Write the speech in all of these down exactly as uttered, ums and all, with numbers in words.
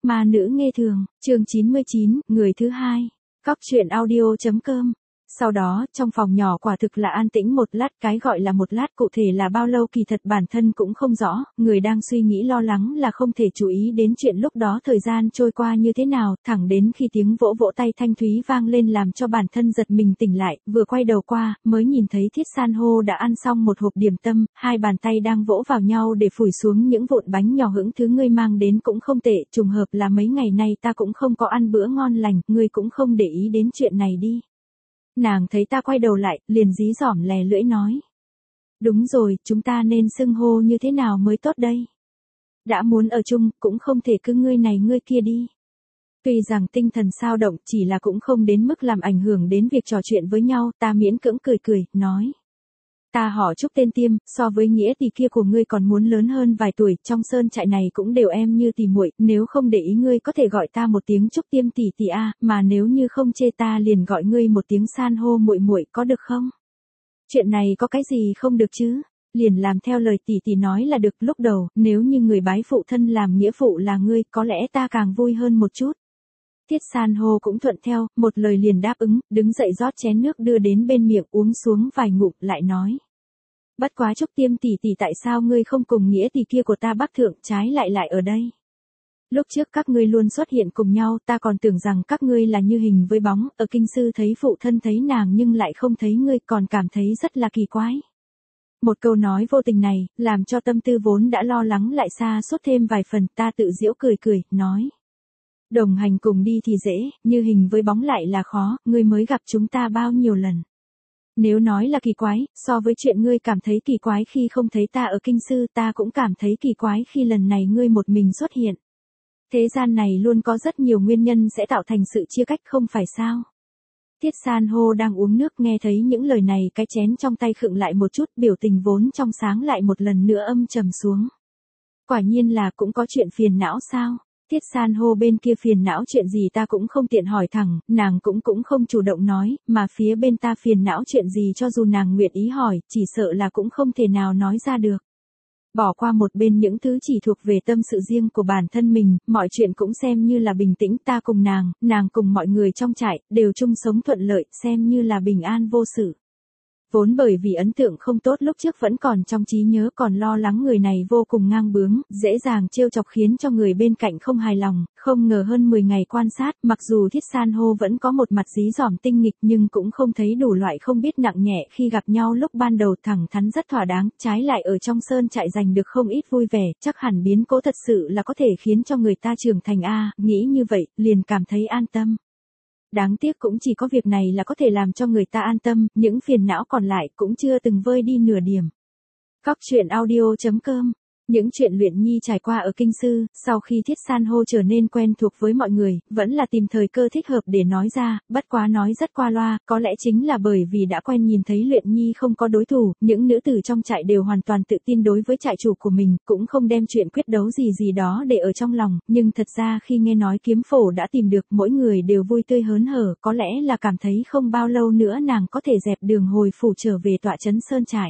Ma nữ nghe thường, chương chín mươi chín, người thứ hai. Cóc truyện audio chấm com. Sau đó, trong phòng nhỏ quả thực là an tĩnh một lát, cái gọi là một lát cụ thể là bao lâu kỳ thật bản thân cũng không rõ, người đang suy nghĩ lo lắng là không thể chú ý đến chuyện lúc đó thời gian trôi qua như thế nào, thẳng đến khi tiếng vỗ vỗ tay thanh thúy vang lên làm cho bản thân giật mình tỉnh lại, vừa quay đầu qua, mới nhìn thấy Thiết San hô đã ăn xong một hộp điểm tâm, hai bàn tay đang vỗ vào nhau để phủi xuống những vụn bánh nhỏ hững thứ ngươi mang đến cũng không tệ, trùng hợp là mấy ngày nay ta cũng không có ăn bữa ngon lành, ngươi cũng không để ý đến chuyện này đi. Nàng thấy ta quay đầu lại, liền dí dỏm lè lưỡi nói. Đúng rồi, chúng ta nên xưng hô như thế nào mới tốt đây? Đã muốn ở chung, cũng không thể cứ ngươi này ngươi kia đi. Tuy rằng tinh thần sao động chỉ là cũng không đến mức làm ảnh hưởng đến việc trò chuyện với nhau, ta miễn cưỡng cười cười, nói. Ta họ Trúc tên Tiêm, so với nghĩa tỷ kia của ngươi còn muốn lớn hơn vài tuổi, trong sơn trại này cũng đều em như tỷ muội, nếu không để ý ngươi có thể gọi ta một tiếng Trúc Tiêm tỷ tỷ a, mà nếu như không chê ta liền gọi ngươi một tiếng San hô muội muội, có được không? Chuyện này có cái gì không được chứ? Liền làm theo lời tỷ tỷ nói là được, lúc đầu, nếu như người bái phụ thân làm nghĩa phụ là ngươi, có lẽ ta càng vui hơn một chút. Thiết San hô cũng thuận theo, một lời liền đáp ứng, đứng dậy rót chén nước đưa đến bên miệng uống xuống vài ngụm, lại nói. Bất quá Trúc Tiêm tỷ tỷ, tại sao ngươi không cùng nghĩa tỷ kia của ta bắc thượng, trái lại lại ở đây? Lúc trước các ngươi luôn xuất hiện cùng nhau, ta còn tưởng rằng các ngươi là như hình với bóng, ở kinh sư thấy phụ thân thấy nàng nhưng lại không thấy ngươi, còn cảm thấy rất là kỳ quái. Một câu nói vô tình này, làm cho tâm tư vốn đã lo lắng lại xa suốt thêm vài phần, ta tự giễu cười cười, nói. Đồng hành cùng đi thì dễ, như hình với bóng lại là khó, ngươi mới gặp chúng ta bao nhiêu lần. Nếu nói là kỳ quái, so với chuyện ngươi cảm thấy kỳ quái khi không thấy ta ở kinh sư, ta cũng cảm thấy kỳ quái khi lần này ngươi một mình xuất hiện. Thế gian này luôn có rất nhiều nguyên nhân sẽ tạo thành sự chia cách, không phải sao? Thiết San hô đang uống nước nghe thấy những lời này, cái chén trong tay khựng lại một chút, biểu tình vốn trong sáng lại một lần nữa âm trầm xuống. Quả nhiên là cũng có chuyện phiền não sao? Thiết San hô bên kia phiền não chuyện gì ta cũng không tiện hỏi thẳng, nàng cũng cũng không chủ động nói, mà phía bên ta phiền não chuyện gì cho dù nàng nguyện ý hỏi, chỉ sợ là cũng không thể nào nói ra được. Bỏ qua một bên những thứ chỉ thuộc về tâm sự riêng của bản thân mình, mọi chuyện cũng xem như là bình tĩnh, ta cùng nàng, nàng cùng mọi người trong trại, đều chung sống thuận lợi, xem như là bình an vô sự. Vốn bởi vì ấn tượng không tốt lúc trước vẫn còn trong trí nhớ, còn lo lắng người này vô cùng ngang bướng, dễ dàng trêu chọc khiến cho người bên cạnh không hài lòng, không ngờ hơn mười ngày quan sát, mặc dù Thiết San hô vẫn có một mặt dí dỏm tinh nghịch nhưng cũng không thấy đủ loại không biết nặng nhẹ, khi gặp nhau lúc ban đầu thẳng thắn rất thỏa đáng, trái lại ở trong sơn trại giành được không ít vui vẻ, chắc hẳn biến cố thật sự là có thể khiến cho người ta trưởng thành a, nghĩ như vậy, liền cảm thấy an tâm. Đáng tiếc cũng chỉ có việc này là có thể làm cho người ta an tâm, những phiền não còn lại cũng chưa từng vơi đi nửa điểm. Cóc truyện audio chấm com. Những chuyện Luyện Nhi trải qua ở kinh sư, sau khi Thiết San hô trở nên quen thuộc với mọi người, vẫn là tìm thời cơ thích hợp để nói ra, bất quá nói rất qua loa, có lẽ chính là bởi vì đã quen nhìn thấy Luyện Nhi không có đối thủ, những nữ tử trong trại đều hoàn toàn tự tin đối với trại chủ của mình, cũng không đem chuyện quyết đấu gì gì đó để ở trong lòng, nhưng thật ra khi nghe nói kiếm phổ đã tìm được, mỗi người đều vui tươi hớn hở, có lẽ là cảm thấy không bao lâu nữa nàng có thể dẹp đường hồi phủ trở về tọa trấn sơn trại.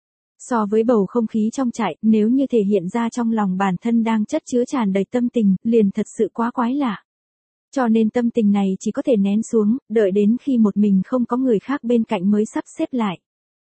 So với bầu không khí trong trại, nếu như thể hiện ra trong lòng bản thân đang chất chứa tràn đầy tâm tình, liền thật sự quá quái lạ. Cho nên tâm tình này chỉ có thể nén xuống, đợi đến khi một mình không có người khác bên cạnh mới sắp xếp lại.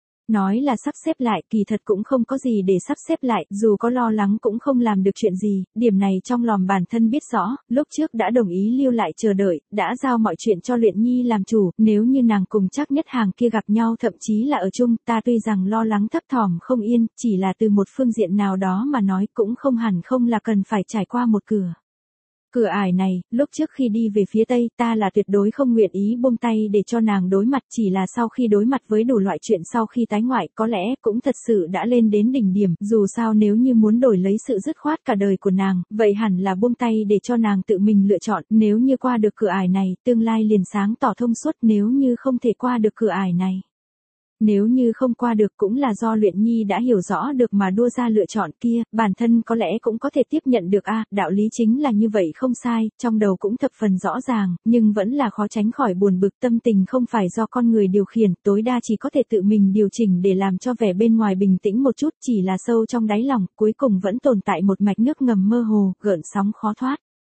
Nói là sắp xếp lại, kỳ thật cũng không có gì để sắp xếp lại, dù có lo lắng cũng không làm được chuyện gì, điểm này trong lòng bản thân biết rõ, lúc trước đã đồng ý lưu lại chờ đợi, đã giao mọi chuyện cho Luyện Nhi làm chủ, nếu như nàng cùng Trác Nhất Hàng kia gặp nhau thậm chí là ở chung, ta tuy rằng lo lắng thấp thỏm không yên, chỉ là từ một phương diện nào đó mà nói cũng không hẳn không là cần phải trải qua một cửa. Cửa ải này, lúc trước khi đi về phía Tây, ta là tuyệt đối không nguyện ý buông tay để cho nàng đối mặt, chỉ là sau khi đối mặt với đủ loại chuyện sau khi tái ngoại, có lẽ cũng thật sự đã lên đến đỉnh điểm, dù sao nếu như muốn đổi lấy sự dứt khoát cả đời của nàng, vậy hẳn là buông tay để cho nàng tự mình lựa chọn, nếu như qua được cửa ải này, tương lai liền sáng tỏ thông suốt, nếu như không thể qua được cửa ải này. Nếu như không qua được cũng là do Luyện Nhi đã hiểu rõ được mà đua ra lựa chọn kia, bản thân có lẽ cũng có thể tiếp nhận được a, đạo lý chính là như vậy không sai, trong đầu cũng thập phần rõ ràng, nhưng vẫn là khó tránh khỏi buồn bực, tâm tình không phải do con người điều khiển, tối đa chỉ có thể tự mình điều chỉnh để làm cho vẻ bên ngoài bình tĩnh một chút, chỉ là sâu trong đáy lòng, cuối cùng vẫn tồn tại một mạch nước ngầm mơ hồ, gợn sóng khó thoát.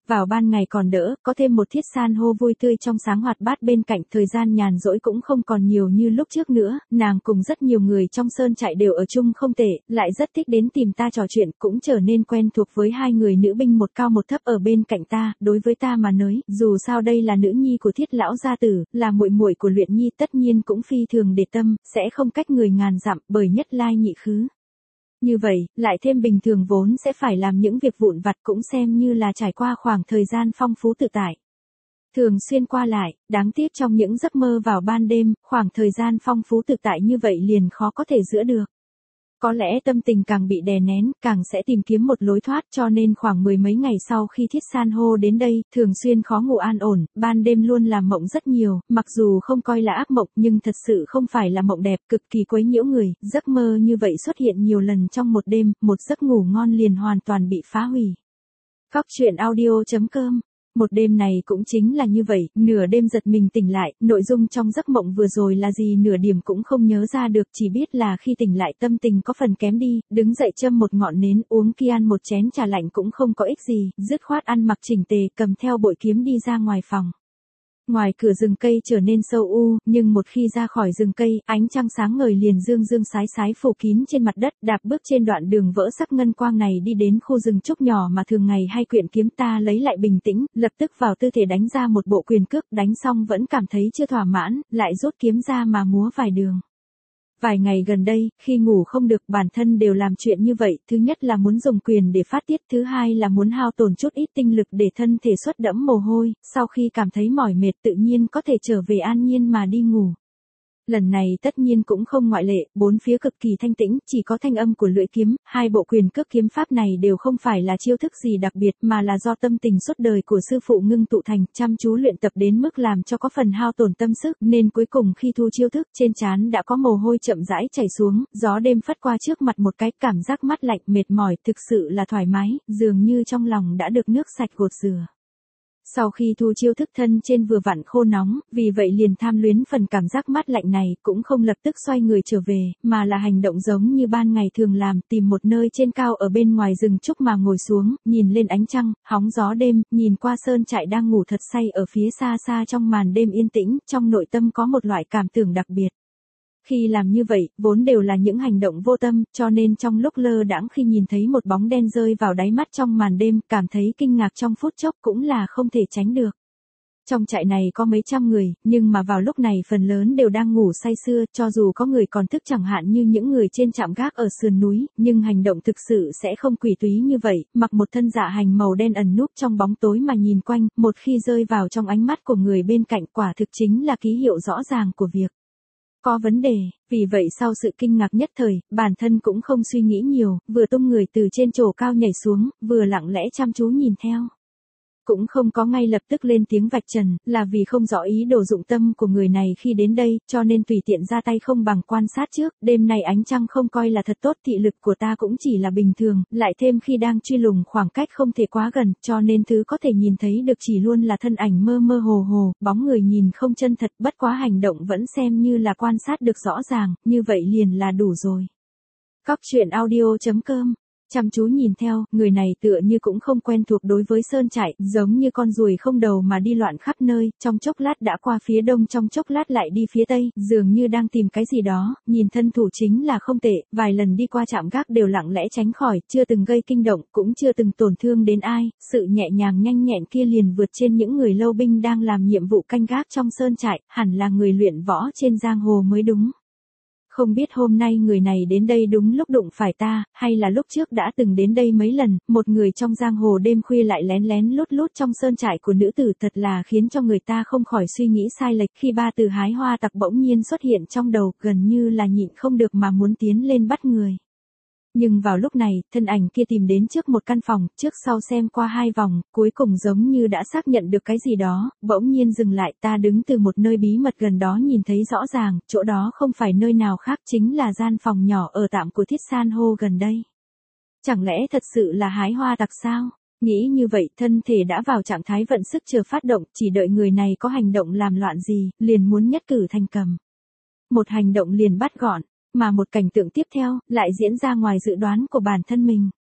Vào ban ngày còn đỡ, có thêm một thiết san hô vui tươi trong sáng hoạt bát bên cạnh, thời gian nhàn rỗi cũng không còn nhiều như lúc trước nữa, nàng cùng rất nhiều người trong sơn trại đều ở chung không tệ, lại rất thích đến tìm ta trò chuyện, cũng trở nên quen thuộc với hai người nữ binh một cao một thấp ở bên cạnh ta, đối với ta mà nói, dù sao đây là nữ nhi của Thiết lão gia tử, là muội muội của Luyện Nhi, tất nhiên cũng phi thường để tâm, sẽ không cách người ngàn dặm, bởi nhất lai nhị khứ. Như vậy, lại thêm bình thường vốn sẽ phải làm những việc vụn vặt, cũng xem như là trải qua khoảng thời gian phong phú tự tại. Thường xuyên qua lại, đáng tiếc trong những giấc mơ vào ban đêm, khoảng thời gian phong phú tự tại như vậy liền khó có thể giữ được. Có lẽ tâm tình càng bị đè nén, càng sẽ tìm kiếm một lối thoát, cho nên khoảng mười mấy ngày sau khi Thiết san hô đến đây, thường xuyên khó ngủ an ổn, ban đêm luôn làm mộng rất nhiều, mặc dù không coi là ác mộng nhưng thật sự không phải là mộng đẹp, cực kỳ quấy nhiễu người, giấc mơ như vậy xuất hiện nhiều lần trong một đêm, một giấc ngủ ngon liền hoàn toàn bị phá hủy. Cóc truyện audio chấm com. Một đêm này cũng chính là như vậy, nửa đêm giật mình tỉnh lại, nội dung trong giấc mộng vừa rồi là gì nửa điểm cũng không nhớ ra được, chỉ biết là khi tỉnh lại tâm tình có phần kém đi, đứng dậy châm một ngọn nến, uống kian một chén trà lạnh cũng không có ích gì, dứt khoát ăn mặc chỉnh tề, cầm theo bội kiếm đi ra ngoài phòng. Ngoài cửa rừng cây trở nên sâu u, nhưng một khi ra khỏi rừng cây, ánh trăng sáng ngời liền dương dương sái sái phủ kín trên mặt đất, đạp bước trên đoạn đường vỡ sắc ngân quang này đi đến khu rừng trúc nhỏ mà thường ngày hay quyện kiếm, ta lấy lại bình tĩnh, lập tức vào tư thế đánh ra một bộ quyền cước, đánh xong vẫn cảm thấy chưa thỏa mãn, lại rút kiếm ra mà múa vài đường. Vài ngày gần đây, khi ngủ không được, bản thân đều làm chuyện như vậy, thứ nhất là muốn dùng quyền để phát tiết, thứ hai là muốn hao tổn chút ít tinh lực để thân thể xuất đẫm mồ hôi, sau khi cảm thấy mỏi mệt tự nhiên có thể trở về an nhiên mà đi ngủ. Lần này tất nhiên cũng không ngoại lệ, bốn phía cực kỳ thanh tĩnh, chỉ có thanh âm của lưỡi kiếm, hai bộ quyền cước kiếm pháp này đều không phải là chiêu thức gì đặc biệt mà là do tâm tình suốt đời của sư phụ ngưng tụ thành, chăm chú luyện tập đến mức làm cho có phần hao tổn tâm sức, nên cuối cùng khi thu chiêu thức, trên trán đã có mồ hôi chậm rãi chảy xuống, gió đêm phất qua trước mặt một cái, cảm giác mát lạnh mệt mỏi, thực sự là thoải mái, dường như trong lòng đã được nước sạch gột rửa. Sau khi thu chiêu thức thân trên vừa vặn khô nóng, vì vậy liền tham luyến phần cảm giác mát lạnh này, cũng không lập tức xoay người trở về, mà là hành động giống như ban ngày thường làm, tìm một nơi trên cao ở bên ngoài rừng trúc mà ngồi xuống, nhìn lên ánh trăng, hóng gió đêm, nhìn qua sơn trại đang ngủ thật say ở phía xa xa trong màn đêm yên tĩnh, trong nội tâm có một loại cảm tưởng đặc biệt. Khi làm như vậy, vốn đều là những hành động vô tâm, cho nên trong lúc lơ đãng khi nhìn thấy một bóng đen rơi vào đáy mắt trong màn đêm, cảm thấy kinh ngạc trong phút chốc cũng là không thể tránh được. Trong trại này có mấy trăm người, nhưng mà vào lúc này phần lớn đều đang ngủ say sưa, cho dù có người còn thức chẳng hạn như những người trên trạm gác ở sườn núi, nhưng hành động thực sự sẽ không quỷ túy như vậy, mặc một thân dạ hành màu đen ẩn núp trong bóng tối mà nhìn quanh, một khi rơi vào trong ánh mắt của người bên cạnh, quả thực chính là ký hiệu rõ ràng của việc có vấn đề. Vì vậy sau sự kinh ngạc nhất thời, bản thân cũng không suy nghĩ nhiều, vừa tung người từ trên chỗ cao nhảy xuống, vừa lặng lẽ chăm chú nhìn theo. Cũng không có ngay lập tức lên tiếng vạch trần, là vì không rõ ý đồ dụng tâm của người này khi đến đây, cho nên tùy tiện ra tay không bằng quan sát trước, đêm nay ánh trăng không coi là thật tốt, thị lực của ta cũng chỉ là bình thường, lại thêm khi đang truy lùng khoảng cách không thể quá gần, cho nên thứ có thể nhìn thấy được chỉ luôn là thân ảnh mơ mơ hồ hồ, bóng người nhìn không chân thật, bất quá hành động vẫn xem như là quan sát được rõ ràng, như vậy liền là đủ rồi. Cóc truyện audio chấm com. Chăm chú nhìn theo, người này tựa như cũng không quen thuộc đối với sơn trại, giống như con ruồi không đầu mà đi loạn khắp nơi, trong chốc lát đã qua phía đông, trong chốc lát lại đi phía tây, dường như đang tìm cái gì đó, nhìn thân thủ chính là không tệ, vài lần đi qua trạm gác đều lặng lẽ tránh khỏi, chưa từng gây kinh động, cũng chưa từng tổn thương đến ai, sự nhẹ nhàng nhanh nhẹn kia liền vượt trên những người lâu binh đang làm nhiệm vụ canh gác trong sơn trại, hẳn là người luyện võ trên giang hồ mới đúng. Không biết hôm nay người này đến đây đúng lúc đụng phải ta, hay là lúc trước đã từng đến đây mấy lần, một người trong giang hồ đêm khuya lại lén lén lút lút trong sơn trại của nữ tử, thật là khiến cho người ta không khỏi suy nghĩ sai lệch. Khi ba từ hái hoa tặc bỗng nhiên xuất hiện trong đầu, gần như là nhịn không được mà muốn tiến lên bắt người. Nhưng vào lúc này, thân ảnh kia tìm đến trước một căn phòng, trước sau xem qua hai vòng, cuối cùng giống như đã xác nhận được cái gì đó, bỗng nhiên dừng lại, ta đứng từ một nơi bí mật gần đó nhìn thấy rõ ràng, chỗ đó không phải nơi nào khác chính là gian phòng nhỏ ở tạm của Thiết san hô gần đây. Chẳng lẽ thật sự là hái hoa tặc sao? Nghĩ như vậy, thân thể đã vào trạng thái vận sức chờ phát động, chỉ đợi người này có hành động làm loạn gì, liền muốn nhất cử thành cầm. Một hành động liền bắt gọn. Mà một cảnh tượng tiếp theo, lại diễn ra ngoài dự đoán của bản thân mình.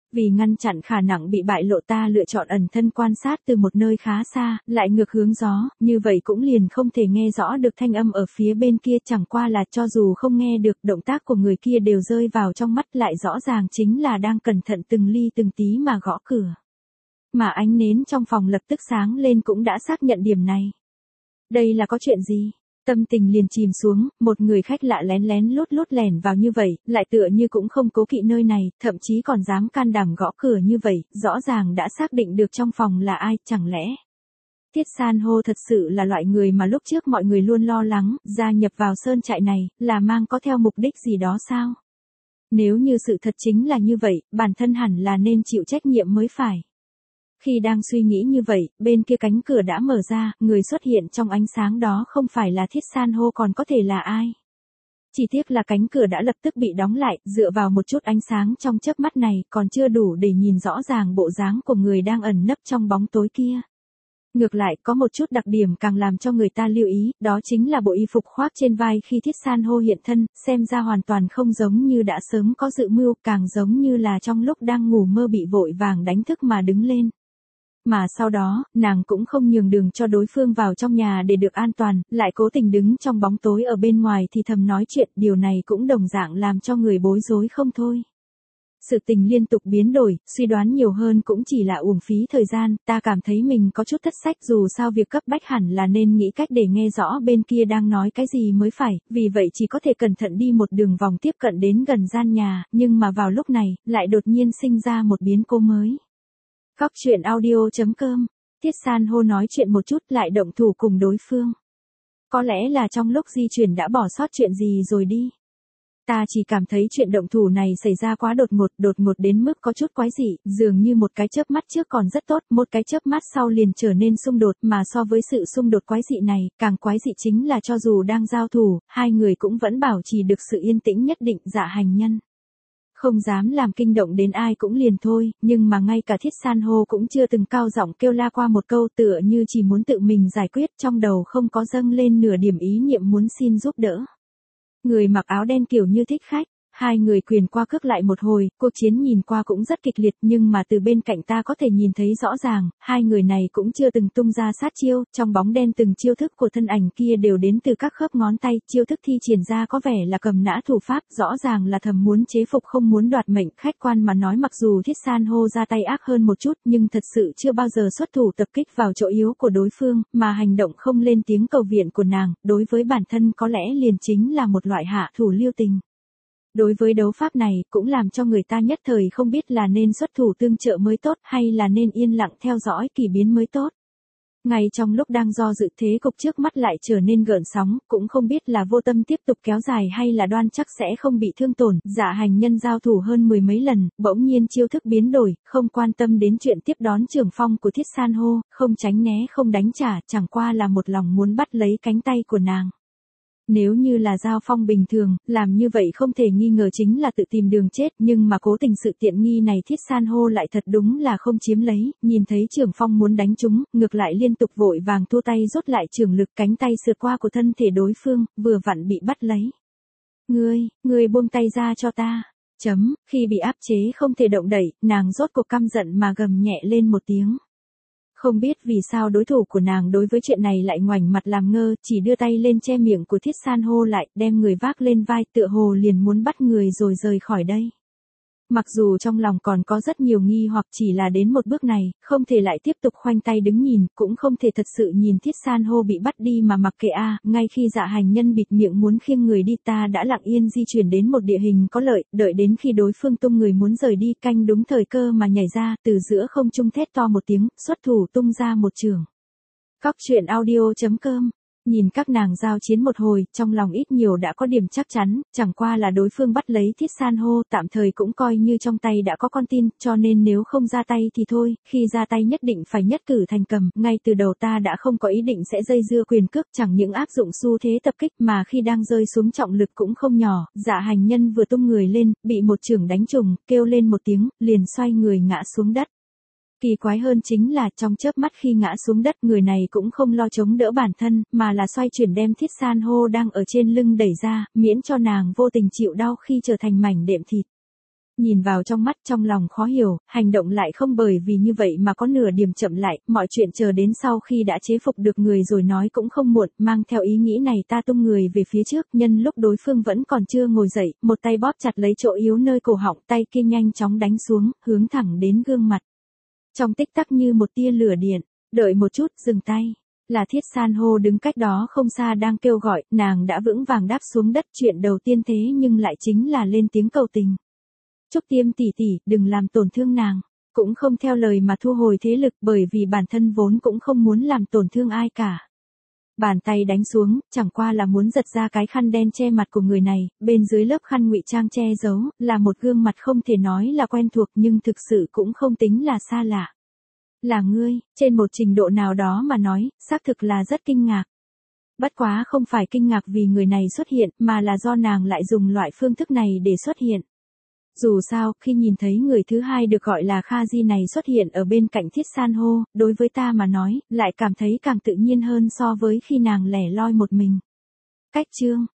Vì ngăn chặn khả năng bị bại lộ ta lựa chọn ẩn thân quan sát từ một nơi khá xa, lại ngược hướng gió, như vậy cũng liền không thể nghe rõ được thanh âm ở phía bên kia, chẳng qua là cho dù không nghe được, động tác của người kia đều rơi vào trong mắt, lại rõ ràng chính là đang cẩn thận từng ly từng tí mà gõ cửa. Mà ánh nến trong phòng lập tức sáng lên cũng đã xác nhận điểm này. Đây là có chuyện gì? Tâm tình liền chìm xuống, một người khách lạ lén lén lút lút lẻn vào như vậy, lại tựa như cũng không cố kỵ nơi này, thậm chí còn dám can đảm gõ cửa như vậy, rõ ràng đã xác định được trong phòng là ai, chẳng lẽ Thiết San hô thật sự là loại người mà lúc trước mọi người luôn lo lắng, gia nhập vào sơn trại này, là mang có theo mục đích gì đó sao? Nếu như sự thật chính là như vậy, bản thân hẳn là nên chịu trách nhiệm mới phải. Khi đang suy nghĩ như vậy, bên kia cánh cửa đã mở ra, người xuất hiện trong ánh sáng đó không phải là Thiết San hô còn có thể là ai. Chỉ tiếc là cánh cửa đã lập tức bị đóng lại, dựa vào một chút ánh sáng trong chớp mắt này, còn chưa đủ để nhìn rõ ràng bộ dáng của người đang ẩn nấp trong bóng tối kia. Ngược lại, có một chút đặc điểm càng làm cho người ta lưu ý, đó chính là bộ y phục khoác trên vai khi Thiết San hô hiện thân, xem ra hoàn toàn không giống như đã sớm có dự mưu, càng giống như là trong lúc đang ngủ mơ bị vội vàng đánh thức mà đứng lên. Mà sau đó, nàng cũng không nhường đường cho đối phương vào trong nhà để được an toàn, lại cố tình đứng trong bóng tối ở bên ngoài thì thầm nói chuyện, điều này cũng đồng dạng làm cho người bối rối không thôi. Sự tình liên tục biến đổi, suy đoán nhiều hơn cũng chỉ là uổng phí thời gian, ta cảm thấy mình có chút thất sách, dù sao việc cấp bách hẳn là nên nghĩ cách để nghe rõ bên kia đang nói cái gì mới phải, vì vậy chỉ có thể cẩn thận đi một đường vòng tiếp cận đến gần gian nhà, nhưng mà vào lúc này, lại đột nhiên sinh ra một biến cố mới. Góc truyện audio chấm com, Thiết San hô nói chuyện một chút lại động thủ cùng đối phương. Có lẽ là trong lúc di chuyển đã bỏ sót chuyện gì rồi đi. Ta chỉ cảm thấy chuyện động thủ này xảy ra quá đột ngột, đột ngột đến mức có chút quái dị, dường như một cái chớp mắt trước còn rất tốt, một cái chớp mắt sau liền trở nên xung đột, mà so với sự xung đột quái dị này, càng quái dị chính là cho dù đang giao thủ, hai người cũng vẫn bảo trì được sự yên tĩnh nhất định. Dạ hành nhân không dám làm kinh động đến ai cũng liền thôi, nhưng mà ngay cả Thiết San hô cũng chưa từng cao giọng kêu la qua một câu, tựa như chỉ muốn tự mình giải quyết, trong đầu không có dâng lên nửa điểm ý niệm muốn xin giúp đỡ. Người mặc áo đen kiểu như thích khách, hai người quyền qua cước lại một hồi, cuộc chiến nhìn qua cũng rất kịch liệt, nhưng mà từ bên cạnh ta có thể nhìn thấy rõ ràng, hai người này cũng chưa từng tung ra sát chiêu, trong bóng đen từng chiêu thức của thân ảnh kia đều đến từ các khớp ngón tay, chiêu thức thi triển ra có vẻ là cầm nã thủ pháp, rõ ràng là thầm muốn chế phục không muốn đoạt mệnh. Khách quan mà nói, mặc dù Thiết San hô ra tay ác hơn một chút, nhưng thật sự chưa bao giờ xuất thủ tập kích vào chỗ yếu của đối phương, mà hành động không lên tiếng cầu viện của nàng, đối với bản thân có lẽ liền chính là một loại hạ thủ lưu tình. Đối với đấu pháp này, cũng làm cho người ta nhất thời không biết là nên xuất thủ tương trợ mới tốt, hay là nên yên lặng theo dõi kỳ biến mới tốt. Ngay trong lúc đang do dự, thế cục trước mắt lại trở nên gợn sóng, cũng không biết là vô tâm tiếp tục kéo dài hay là đoan chắc sẽ không bị thương tổn. Dạ hành nhân giao thủ hơn mười mấy lần, bỗng nhiên chiêu thức biến đổi, không quan tâm đến chuyện tiếp đón trường phong của Thiết San hô, không tránh né không đánh trả, chẳng qua là một lòng muốn bắt lấy cánh tay của nàng. Nếu như là giao phong bình thường, làm như vậy không thể nghi ngờ chính là tự tìm đường chết, nhưng mà cố tình sự tiện nghi này Thiết San hô lại thật đúng là không chiếm lấy, nhìn thấy Trường Phong muốn đánh chúng, ngược lại liên tục vội vàng thu tay rút lại trường lực, cánh tay sượt qua của thân thể đối phương, vừa vặn bị bắt lấy. Ngươi, ngươi buông tay ra cho ta. Chấm, khi bị áp chế không thể động đậy, nàng rốt cuộc căm giận mà gầm nhẹ lên một tiếng. Không biết vì sao đối thủ của nàng đối với chuyện này lại ngoảnh mặt làm ngơ, chỉ đưa tay lên che miệng của Thiết San hô lại, đem người vác lên vai, tựa hồ liền muốn bắt người rồi rời khỏi đây. Mặc dù trong lòng còn có rất nhiều nghi hoặc, chỉ là đến một bước này, không thể lại tiếp tục khoanh tay đứng nhìn, cũng không thể thật sự nhìn Thiết San hô bị bắt đi mà mặc kệ a. Ngay khi Dạ hành nhân bịt miệng muốn khiêng người đi, ta đã lặng yên di chuyển đến một địa hình có lợi, đợi đến khi đối phương tung người muốn rời đi, canh đúng thời cơ mà nhảy ra, từ giữa không trung thét to một tiếng, xuất thủ tung ra một chưởng. Góc truyện audio chấm com. Nhìn các nàng giao chiến một hồi, trong lòng ít nhiều đã có điểm chắc chắn, chẳng qua là đối phương bắt lấy Thiết San hô, tạm thời cũng coi như trong tay đã có con tin, cho nên nếu không ra tay thì thôi, khi ra tay nhất định phải nhất cử thành cầm, ngay từ đầu ta đã không có ý định sẽ dây dưa quyền cước, chẳng những áp dụng xu thế tập kích mà khi đang rơi xuống trọng lực cũng không nhỏ. Dạ hành nhân vừa tung người lên, bị một chưởng đánh trùng, kêu lên một tiếng, liền xoay người ngã xuống đất. Kỳ quái hơn chính là trong chớp mắt khi ngã xuống đất, người này cũng không lo chống đỡ bản thân, mà là xoay chuyển đem Thiết San hô đang ở trên lưng đẩy ra, miễn cho nàng vô tình chịu đau khi trở thành mảnh đệm thịt. Nhìn vào trong mắt trong lòng khó hiểu, hành động lại không bởi vì như vậy mà có nửa điểm chậm lại, mọi chuyện chờ đến sau khi đã chế phục được người rồi nói cũng không muộn, mang theo ý nghĩ này ta tung người về phía trước, nhân lúc đối phương vẫn còn chưa ngồi dậy, một tay bóp chặt lấy chỗ yếu nơi cổ họng, tay kia nhanh chóng đánh xuống, hướng thẳng đến gương mặt. Trong tích tắc như một tia lửa điện, đợi một chút, dừng tay. Là Thiết San hô đứng cách đó không xa đang kêu gọi, nàng đã vững vàng đáp xuống đất, chuyện đầu tiên thế nhưng lại chính là lên tiếng cầu tình. Trúc Tiêm tỷ tỷ, đừng làm tổn thương nàng, cũng không theo lời mà thu hồi thế lực bởi vì bản thân vốn cũng không muốn làm tổn thương ai cả. Bàn tay đánh xuống, chẳng qua là muốn giật ra cái khăn đen che mặt của người này, bên dưới lớp khăn ngụy trang che giấu, là một gương mặt không thể nói là quen thuộc nhưng thực sự cũng không tính là xa lạ. Là ngươi, trên một trình độ nào đó mà nói, xác thực là rất kinh ngạc. Bất quá không phải kinh ngạc vì người này xuất hiện, mà là do nàng lại dùng loại phương thức này để xuất hiện. Dù sao, khi nhìn thấy người thứ hai được gọi là Kha Di này xuất hiện ở bên cạnh Thiết San hô, đối với ta mà nói, lại cảm thấy càng tự nhiên hơn so với khi nàng lẻ loi một mình. Cách chương